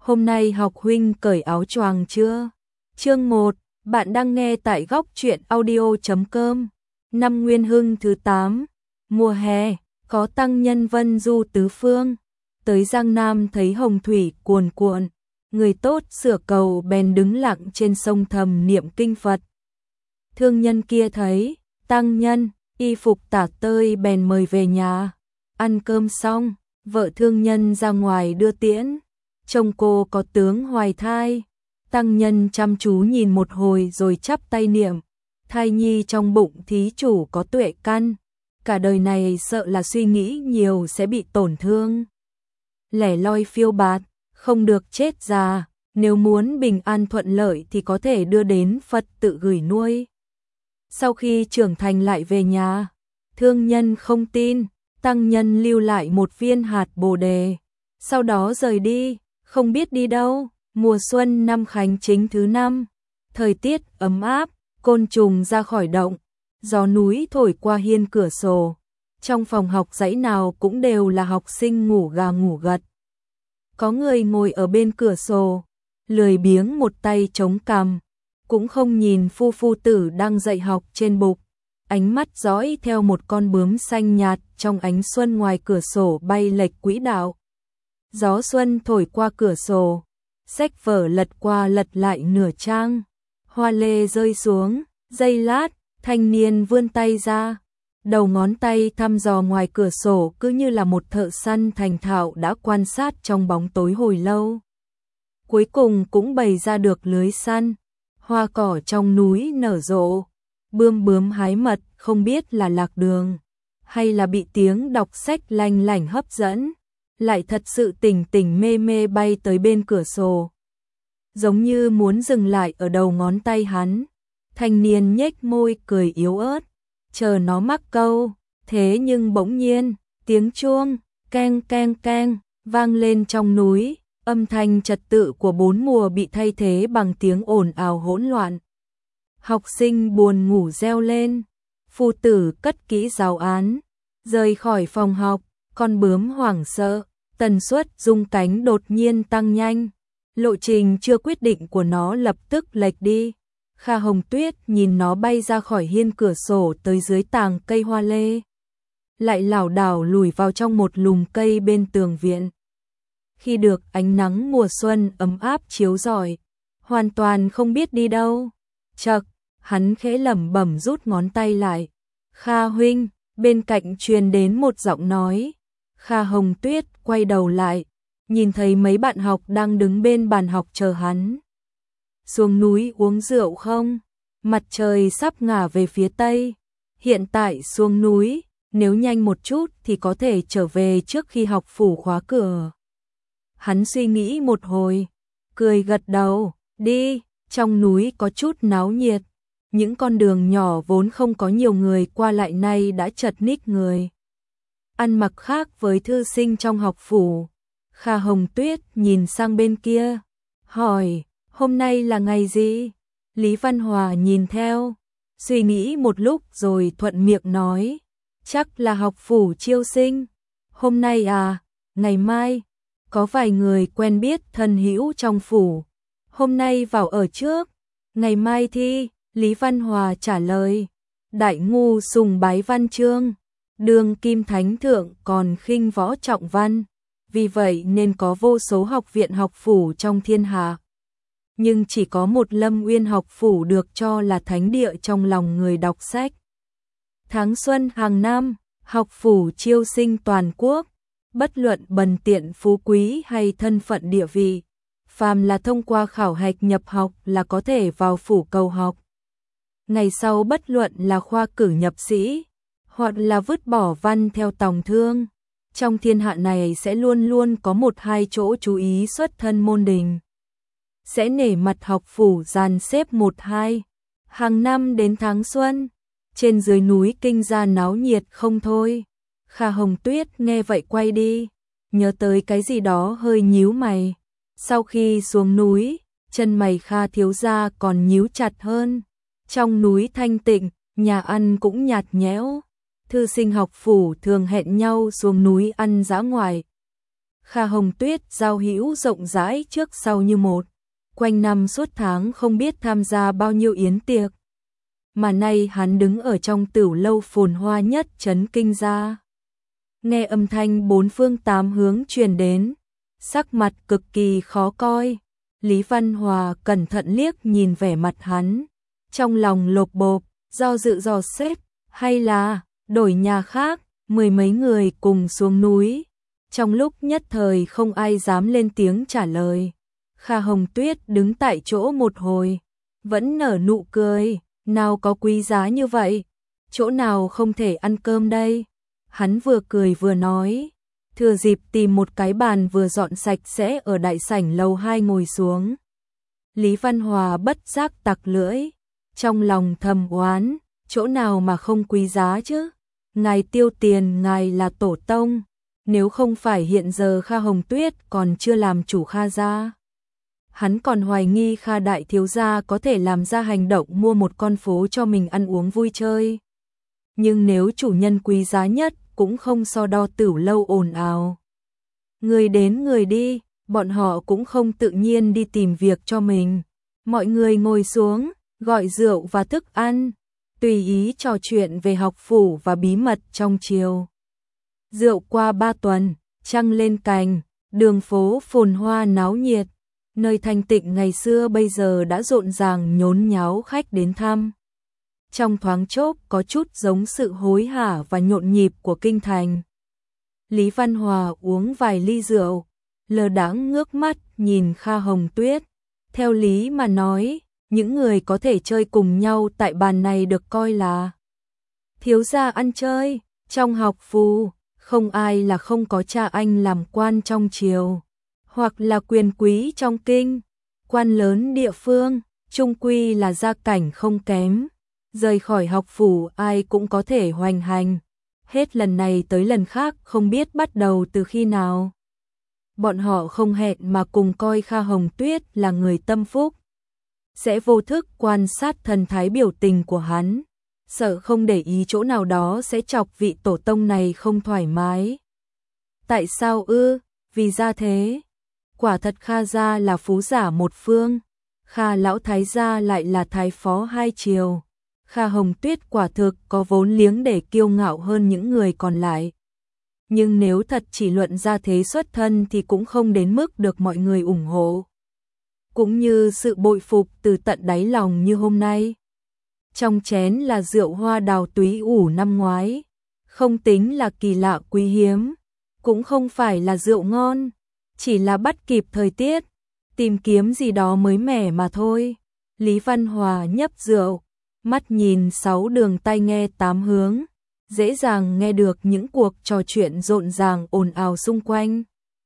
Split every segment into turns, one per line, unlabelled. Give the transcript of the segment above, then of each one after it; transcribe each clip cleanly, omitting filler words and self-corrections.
Hôm nay học huynh cởi áo choàng chưa? Chương 1, bạn đang nghe tại góc truyện audio.com. Năm Nguyên Hưng thứ 8, mùa hè, có tăng nhân vân du tứ phương. Tới Giang Nam thấy hồng thủy cuồn cuộn, người tốt sửa cầu bèn đứng lặng trên sông thầm niệm kinh Phật. Thương nhân kia thấy tăng nhân, y phục tả tơi bèn mời về nhà. Ăn cơm xong, vợ thương nhân ra ngoài đưa tiễn. Chồng cô có tướng hoài thai, tăng nhân chăm chú nhìn một hồi rồi chắp tay niệm, thai nhi trong bụng thí chủ có tuệ căn, cả đời này sợ là suy nghĩ nhiều sẽ bị tổn thương. Lẻ loi phiêu bạt, không được chết già, nếu muốn bình an thuận lợi thì có thể đưa đến Phật tự gửi nuôi. Sau khi trưởng thành lại về nhà, thương nhân không tin, tăng nhân lưu lại một viên hạt bồ đề, sau đó rời đi. Không biết đi đâu. Mùa xuân năm Khánh Chính thứ 5, thời tiết ấm áp, côn trùng ra khỏi động, gió núi thổi qua hiên cửa sổ. Trong phòng học dãy nào cũng đều là học sinh ngủ gà ngủ gật. Có người ngồi ở bên cửa sổ, lười biếng một tay chống cằm, cũng không nhìn phu tử đang dạy học trên bục, ánh mắt dõi theo một con bướm xanh nhạt trong ánh xuân ngoài cửa sổ bay lệch quỹ đạo. Gió xuân thổi qua cửa sổ, sách vở lật qua lật lại nửa trang, hoa lê rơi xuống, giây lát, thanh niên vươn tay ra, đầu ngón tay thăm dò ngoài cửa sổ cứ như là một thợ săn thành thạo đã quan sát trong bóng tối hồi lâu. Cuối cùng cũng bày ra được lưới săn, hoa cỏ trong núi nở rộ, bướm hái mật không biết là lạc đường, hay là bị tiếng đọc sách lanh lảnh hấp dẫn. Lại thật sự tỉnh mê mê bay tới bên cửa sổ. Giống như muốn dừng lại ở đầu ngón tay hắn. Thanh niên nhếch môi cười yếu ớt, chờ nó mắc câu. Thế nhưng bỗng nhiên, tiếng chuông, keng keng keng, vang lên trong núi. Âm thanh trật tự của 4 mùa bị thay thế bằng tiếng ồn ào hỗn loạn. Học sinh buồn ngủ reo lên. Phu tử cất kỹ giáo án, rời khỏi phòng học, con bướm hoảng sợ. Tần suất rung cánh đột nhiên tăng nhanh, lộ trình chưa quyết định của nó lập tức lệch đi. Kha Hồng Tuyết nhìn nó bay ra khỏi hiên cửa sổ tới dưới tàng cây hoa lê, lại lảo đảo lùi vào trong một lùm cây bên tường viện. Khi được ánh nắng mùa xuân ấm áp chiếu rọi, hoàn toàn không biết đi đâu. Chậc, hắn khẽ lẩm bẩm rút ngón tay lại. Kha huynh, bên cạnh truyền đến một giọng nói. Kha Hồng Tuyết quay đầu lại, nhìn thấy mấy bạn học đang đứng bên bàn học chờ hắn. Xuống núi uống rượu không? Mặt trời sắp ngả về phía tây. Hiện tại xuống núi, nếu nhanh một chút thì có thể trở về trước khi học phủ khóa cửa. Hắn suy nghĩ một hồi, cười gật đầu, đi, trong núi có chút náo nhiệt. Những con đường nhỏ vốn không có nhiều người qua lại nay đã chật ních người. Ăn mặc khác với thư sinh trong học phủ. Kha Hồng Tuyết nhìn sang bên kia, hỏi, hôm nay là ngày gì? Lý Văn Hòa nhìn theo, suy nghĩ một lúc rồi thuận miệng nói, chắc là học phủ chiêu sinh. Hôm nay à, ngày mai, có vài người quen biết thân hữu trong phủ. Hôm nay vào ở trước, ngày mai thi, Lý Văn Hòa trả lời. Đại ngu sùng bái văn chương. Đương kim thánh thượng còn khinh võ trọng văn, vì vậy nên có vô số học viện học phủ trong thiên hạ. Nhưng chỉ có một Lâm Uyên học phủ được cho là thánh địa trong lòng người đọc sách. Tháng xuân hàng năm, học phủ chiêu sinh toàn quốc, bất luận bần tiện phú quý hay thân phận địa vị, phàm là thông qua khảo hạch nhập học là có thể vào phủ cầu học. Ngày sau bất luận là khoa cử nhập sĩ, hoặc là vứt bỏ văn theo tòng thương, trong thiên hạ này sẽ luôn luôn có một hai chỗ chú ý xuất thân môn đình. Sẽ nể mặt học phủ dàn xếp 1-2. Hàng năm đến tháng xuân, trên dưới núi kinh gia náo nhiệt không thôi. Kha Hồng Tuyết nghe vậy quay đi, nhớ tới cái gì đó hơi nhíu mày. Sau khi xuống núi, chân mày Kha thiếu gia còn nhíu chặt hơn. Trong núi thanh tịnh, nhà ăn cũng nhạt nhẽo. Thư sinh học phủ thường hẹn nhau xuống núi ăn dã ngoại. Kha Hồng Tuyết giao hữu rộng rãi trước sau như một, quanh năm suốt tháng không biết tham gia bao nhiêu yến tiệc. Mà nay hắn đứng ở trong tửu lâu phồn hoa nhất trấn Kinh gia. Nghe âm thanh bốn phương tám hướng truyền đến, sắc mặt cực kỳ khó coi. Lý Văn Hòa cẩn thận liếc nhìn vẻ mặt hắn, trong lòng lột bột, do dự dò xét, hay là đổi nhà khác. Mười mấy người cùng xuống núi, trong lúc nhất thời không ai dám lên tiếng trả lời. Kha Hồng Tuyết đứng tại chỗ một hồi, vẫn nở nụ cười, nào có quý giá như vậy, chỗ nào không thể ăn cơm đây. Hắn vừa cười vừa nói, thừa dịp tìm một cái bàn vừa dọn sạch sẽ ở đại sảnh lầu 2 ngồi xuống. Lý Văn Hòa bất giác tặc lưỡi, trong lòng thầm oán, chỗ nào mà không quý giá chứ. Ngài tiêu tiền, ngài là tổ tông, nếu không phải hiện giờ Kha Hồng Tuyết còn chưa làm chủ Kha gia. Hắn còn hoài nghi Kha đại thiếu gia có thể làm ra hành động mua một con phố cho mình ăn uống vui chơi. Nhưng nếu chủ nhân quý giá nhất cũng không so đo tửu lâu ồn ào. Người đến người đi, bọn họ cũng không tự nhiên đi tìm việc cho mình. Mọi người ngồi xuống, gọi rượu và thức ăn, tùy ý trò chuyện về học phủ và bí mật trong triều. Rượu qua 3 tuần, trăng lên cành, đường phố phồn hoa náo nhiệt, nơi thanh tịnh ngày xưa bây giờ đã rộn ràng nhốn nháo khách đến thăm. Trong thoáng chốc có chút giống sự hối hả và nhộn nhịp của kinh thành. Lý Văn Hòa uống vài ly rượu, lơ đãng ngước mắt nhìn Kha Hồng Tuyết. Theo lý mà nói, những người có thể chơi cùng nhau tại bàn này được coi là thiếu gia ăn chơi. Trong học phủ, không ai là không có cha anh làm quan trong triều, hoặc là quyền quý trong kinh, quan lớn địa phương, chung quy là gia cảnh không kém. Rời khỏi học phủ ai cũng có thể hoành hành, hết lần này tới lần khác không biết bắt đầu từ khi nào. Bọn họ không hẹn mà cùng coi Kha Hồng Tuyết là người tâm phúc, sẽ vô thức quan sát thần thái biểu tình của hắn, sợ không để ý chỗ nào đó sẽ chọc vị tổ tông này không thoải mái. Tại sao ư? Vì ra thế. Quả thật Kha gia là phú giả một phương, Kha lão thái gia lại là thái phó hai triều. Kha Hồng Tuyết quả thực có vốn liếng để kiêu ngạo hơn những người còn lại. Nhưng nếu thật chỉ luận ra thế xuất thân thì cũng không đến mức được mọi người ủng hộ, cũng như sự bội phục từ tận đáy lòng như hôm nay. Trong chén là rượu hoa đào túy ủ năm ngoái, không tính là kỳ lạ quý hiếm, cũng không phải là rượu ngon, chỉ là bắt kịp thời tiết, tìm kiếm gì đó mới mẻ mà thôi. Lý Văn Hòa nhấp rượu, mắt nhìn 6 đường tai nghe 8 hướng, dễ dàng nghe được những cuộc trò chuyện rộn ràng ồn ào xung quanh.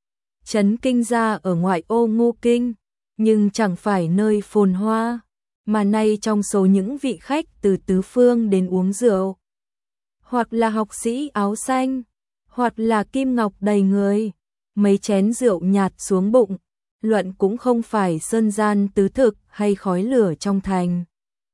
Trấn Kinh gia ở ngoại ô Ngô Kinh, nhưng chẳng phải nơi phồn hoa, mà nay trong số những vị khách từ tứ phương đến uống rượu, hoặc là học sĩ áo xanh, hoặc là kim ngọc đầy người, mấy chén rượu nhạt xuống bụng, luận cũng không phải sơn gian tứ thực hay khói lửa trong thành.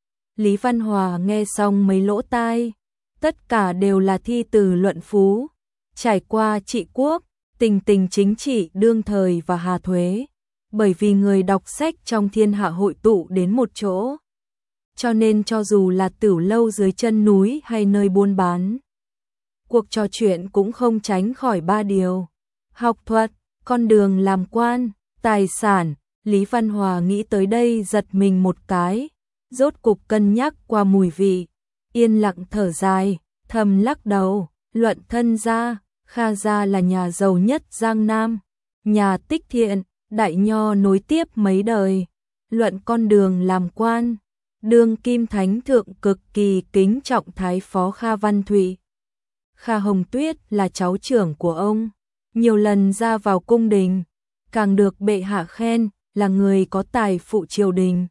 Lý Văn Hòa nghe xong mấy lỗ tai, tất cả đều là thi từ luận phú, trải qua trị quốc, tình tình chính trị đương thời và hà thuế, bởi vì người đọc sách trong thiên hạ hội tụ đến một chỗ. Cho nên cho dù là tửu lâu dưới chân núi hay nơi buôn bán, cuộc trò chuyện cũng không tránh khỏi 3 điều: học thuật, con đường làm quan, tài sản. Lý Văn Hòa nghĩ tới đây giật mình một cái, rốt cục cân nhắc qua mùi vị, yên lặng thở dài, thầm lắc đầu. Luận thân gia, Kha gia là nhà giàu nhất Giang Nam, nhà tích thiện, đại nho nối tiếp mấy đời. Luận con đường làm quan, đương kim thánh thượng cực kỳ kính trọng thái phó Kha Văn Thụy. Kha Hồng Tuyết là cháu trưởng của ông, nhiều lần ra vào cung đình, càng được bệ hạ khen là người có tài phụ triều đình.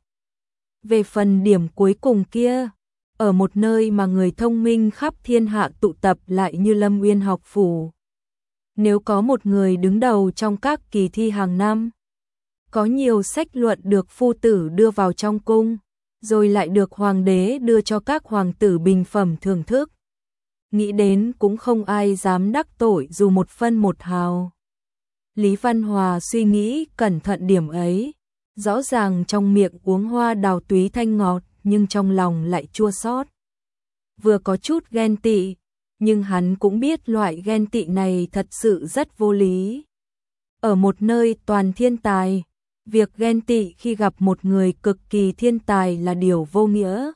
Về phần điểm cuối cùng kia, ở một nơi mà người thông minh khắp thiên hạ tụ tập lại như Lâm Uyên học phủ, nếu có một người đứng đầu trong các kỳ thi hàng năm, có nhiều sách luận được phu tử đưa vào trong cung, rồi lại được hoàng đế đưa cho các hoàng tử bình phẩm thưởng thức, nghĩ đến cũng không ai dám đắc tội dù một phân một hào. Lý Văn Hòa suy nghĩ cẩn thận điểm ấy. Rõ ràng trong miệng uống hoa đào túy thanh ngọt, nhưng trong lòng lại chua xót. Vừa có chút ghen tị, nhưng hắn cũng biết loại ghen tị này thật sự rất vô lý. Ở một nơi toàn thiên tài, việc ghen tị khi gặp một người cực kỳ thiên tài là điều vô nghĩa.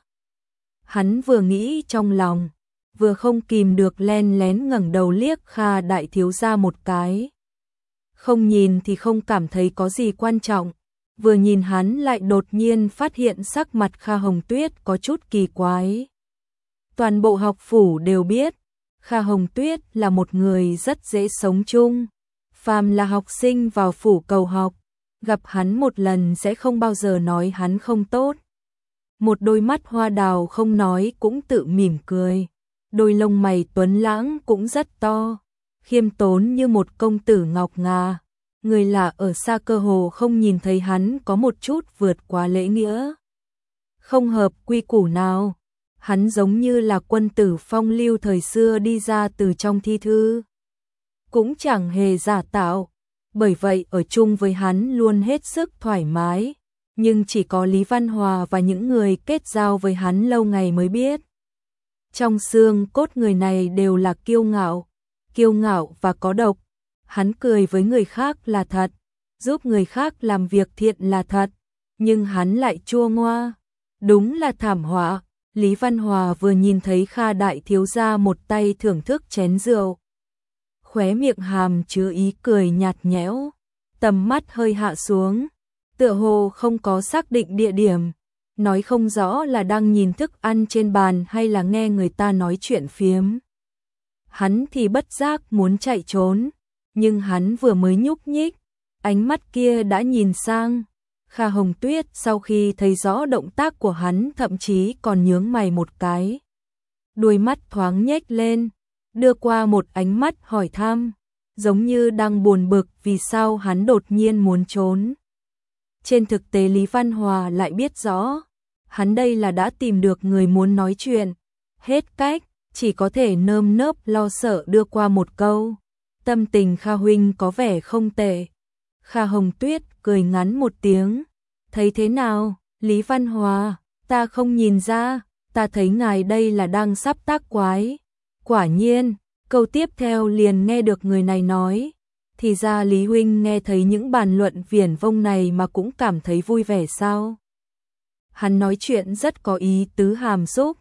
Hắn vừa nghĩ trong lòng, vừa không kìm được len lén ngẩng đầu liếc Kha đại thiếu gia một cái. Không nhìn thì không cảm thấy có gì quan trọng, vừa nhìn hắn lại đột nhiên phát hiện sắc mặt Kha Hồng Tuyết có chút kỳ quái. Toàn bộ học phủ đều biết, Kha Hồng Tuyết là một người rất dễ sống chung. Phàm là học sinh vào phủ cầu học, gặp hắn một lần sẽ không bao giờ nói hắn không tốt. Một đôi mắt hoa đào không nói cũng tự mỉm cười. Đôi lông mày tuấn lãng cũng rất to, khiêm tốn như một công tử ngọc ngà. Người lạ ở xa cơ hồ không nhìn thấy hắn có một chút vượt quá lễ nghĩa. Không hợp quy củ nào. Hắn giống như là quân tử phong lưu thời xưa đi ra từ trong thi thư. Cũng chẳng hề giả tạo, bởi vậy ở chung với hắn luôn hết sức thoải mái. Nhưng chỉ có Lý Văn Hòa và những người kết giao với hắn lâu ngày mới biết. Trong xương cốt người này đều là kiêu ngạo và có độc. Hắn cười với người khác là thật, giúp người khác làm việc thiện là thật, nhưng hắn lại chua ngoa. Đúng là thảm họa. Lý Văn Hòa vừa nhìn thấy Kha đại thiếu gia một tay thưởng thức chén rượu, khóe miệng hàm chứa ý cười nhạt nhẽo, tầm mắt hơi hạ xuống, tựa hồ không có xác định địa điểm, nói không rõ là đang nhìn thức ăn trên bàn hay là nghe người ta nói chuyện phiếm. Hắn thì bất giác muốn chạy trốn, nhưng hắn vừa mới nhúc nhích, ánh mắt kia đã nhìn sang. Kha Hồng Tuyết sau khi thấy rõ động tác của hắn thậm chí còn nhướng mày một cái. Đuôi mắt thoáng nhếch lên, đưa qua một ánh mắt hỏi thăm, giống như đang buồn bực vì sao hắn đột nhiên muốn trốn. Trên thực tế Lý Văn Hòa lại biết rõ, hắn đây là đã tìm được người muốn nói chuyện. Hết cách, chỉ có thể nơm nớp lo sợ đưa qua một câu. Tâm tình Kha huynh có vẻ không tệ. Kha Hồng Tuyết cười ngắn một tiếng. Thấy thế nào, Lý Văn Hòa, ta không nhìn ra, ta thấy ngài đây là đang sắp tác quái. Quả nhiên, câu tiếp theo liền nghe được người này nói. Thì ra Lý huynh nghe thấy những bàn luận viển vông này mà cũng cảm thấy vui vẻ sao? Hắn nói chuyện rất có ý tứ hàm xúc.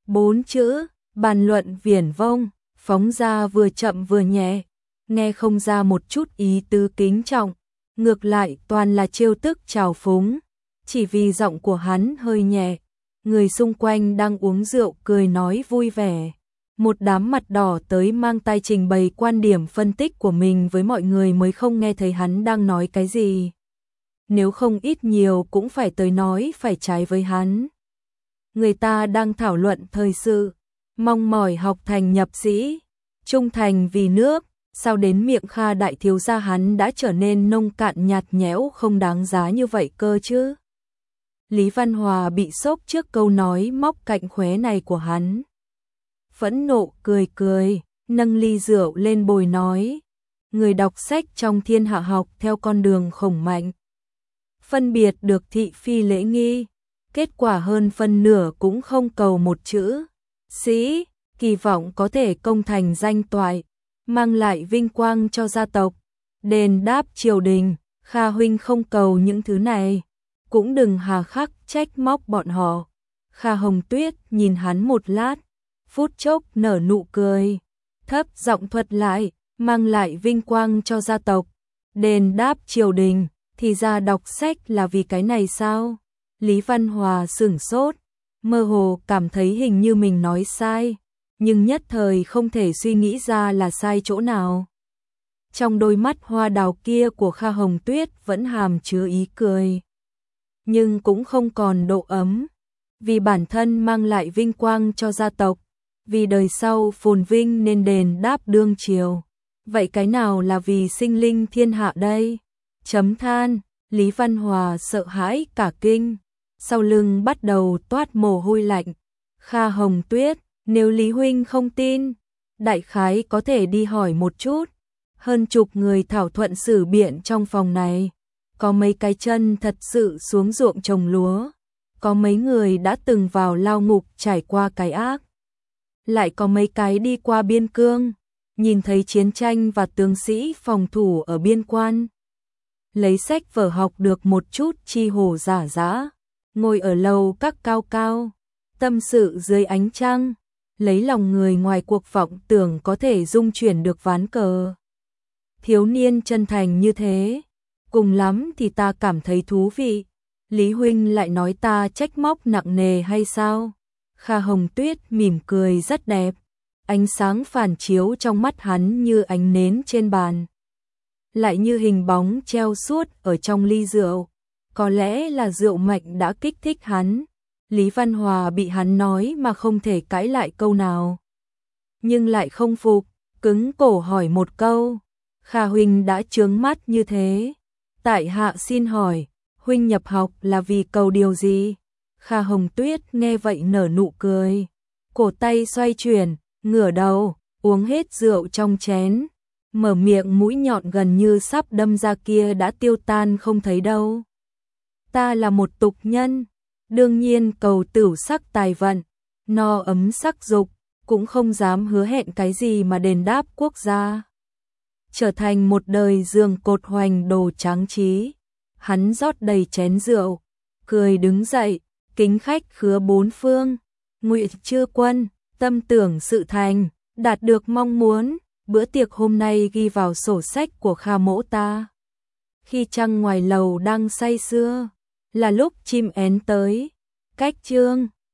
4 chữ, bàn luận viển vông, phóng ra vừa chậm vừa nhẹ, nghe không ra một chút ý tứ kính trọng, ngược lại toàn là trêu tức trào phúng. Chỉ vì giọng của hắn hơi nhẹ, người xung quanh đang uống rượu cười nói vui vẻ. Một đám mặt đỏ tới mang tay trình bày quan điểm phân tích của mình với mọi người mới không nghe thấy hắn đang nói cái gì. Nếu không ít nhiều cũng phải tới nói phải trái với hắn. Người ta đang thảo luận thời sự, mong mỏi học thành nhập sĩ, trung thành vì nước, sao đến miệng Kha đại thiếu gia hắn đã trở nên nông cạn nhạt nhẽo không đáng giá như vậy cơ chứ. Lý Văn Hòa bị sốc trước câu nói móc cạnh khóe này của hắn. Phẫn nộ cười cười, nâng ly rượu lên bồi nói. Người đọc sách trong thiên hạ học theo con đường khổng mạnh. Phân biệt được thị phi lễ nghi, kết quả hơn phân nửa cũng không cầu một chữ. Sĩ, kỳ vọng có thể công thành danh toại, mang lại vinh quang cho gia tộc, đền đáp triều đình. Kha huynh không cầu những thứ này, cũng đừng hà khắc trách móc bọn họ. Kha Hồng Tuyết nhìn hắn một lát, phút chốc nở nụ cười, thấp giọng thuật lại, mang lại vinh quang cho gia tộc, đền đáp triều đình, thì ra đọc sách là vì cái này sao? Lý Văn Hòa sửng sốt, mơ hồ cảm thấy hình như mình nói sai, nhưng nhất thời không thể suy nghĩ ra là sai chỗ nào. Trong đôi mắt hoa đào kia của Kha Hồng Tuyết vẫn hàm chứa ý cười, nhưng cũng không còn độ ấm, vì bản thân mang lại vinh quang cho gia tộc, vì đời sau phồn vinh nên đền đáp đương triều. Vậy cái nào là vì sinh linh thiên hạ đây? Chấm than, Lý Văn Hòa sợ hãi cả kinh, sau lưng bắt đầu toát mồ hôi lạnh. Kha Hồng Tuyết, nếu Lý huynh không tin, đại khái có thể đi hỏi một chút. Hơn chục người thảo thuận xử biện trong phòng này. Có mấy cái chân thật sự xuống ruộng trồng lúa. Có mấy người đã từng vào lao ngục trải qua cái ác. Lại có mấy cái đi qua biên cương, nhìn thấy chiến tranh và tướng sĩ phòng thủ ở biên quan. Lấy sách vở học được một chút chi hồ giả dã, ngồi ở lầu các cao cao, tâm sự dưới ánh trăng, lấy lòng người ngoài cuộc vọng tưởng có thể dung chuyển được ván cờ. Thiếu niên chân thành như thế, cùng lắm thì ta cảm thấy thú vị. Lý huynh lại nói ta trách móc nặng nề hay sao? Kha Hồng Tuyết mỉm cười rất đẹp, ánh sáng phản chiếu trong mắt hắn như ánh nến trên bàn, lại như hình bóng treo suốt ở trong ly rượu. Có lẽ là rượu mạnh đã kích thích hắn. Lý Văn Hòa bị hắn nói mà không thể cãi lại câu nào, nhưng lại không phục, cứng cổ hỏi một câu. Kha huynh đã chướng mắt như thế, tại hạ xin hỏi, huynh nhập học là vì cầu điều gì? Kha Hồng Tuyết nghe vậy nở nụ cười, cổ tay xoay chuyển, ngửa đầu, uống hết rượu trong chén, mở miệng, mũi nhọn gần như sắp đâm ra kia đã tiêu tan không thấy đâu. Ta là một tục nhân, đương nhiên cầu tửu sắc tài vận, no ấm sắc dục, cũng không dám hứa hẹn cái gì mà đền đáp quốc gia. Trở thành một đời giường cột hoành đồ tráng trí. Hắn rót đầy chén rượu, cười đứng dậy, kính khách khứa bốn phương. Ngụy Chư Quân, tâm tưởng sự thành, đạt được mong muốn, bữa tiệc hôm nay ghi vào sổ sách của Kha mỗ ta. Khi trăng ngoài lầu đang say sưa, là lúc chim én tới, cách chương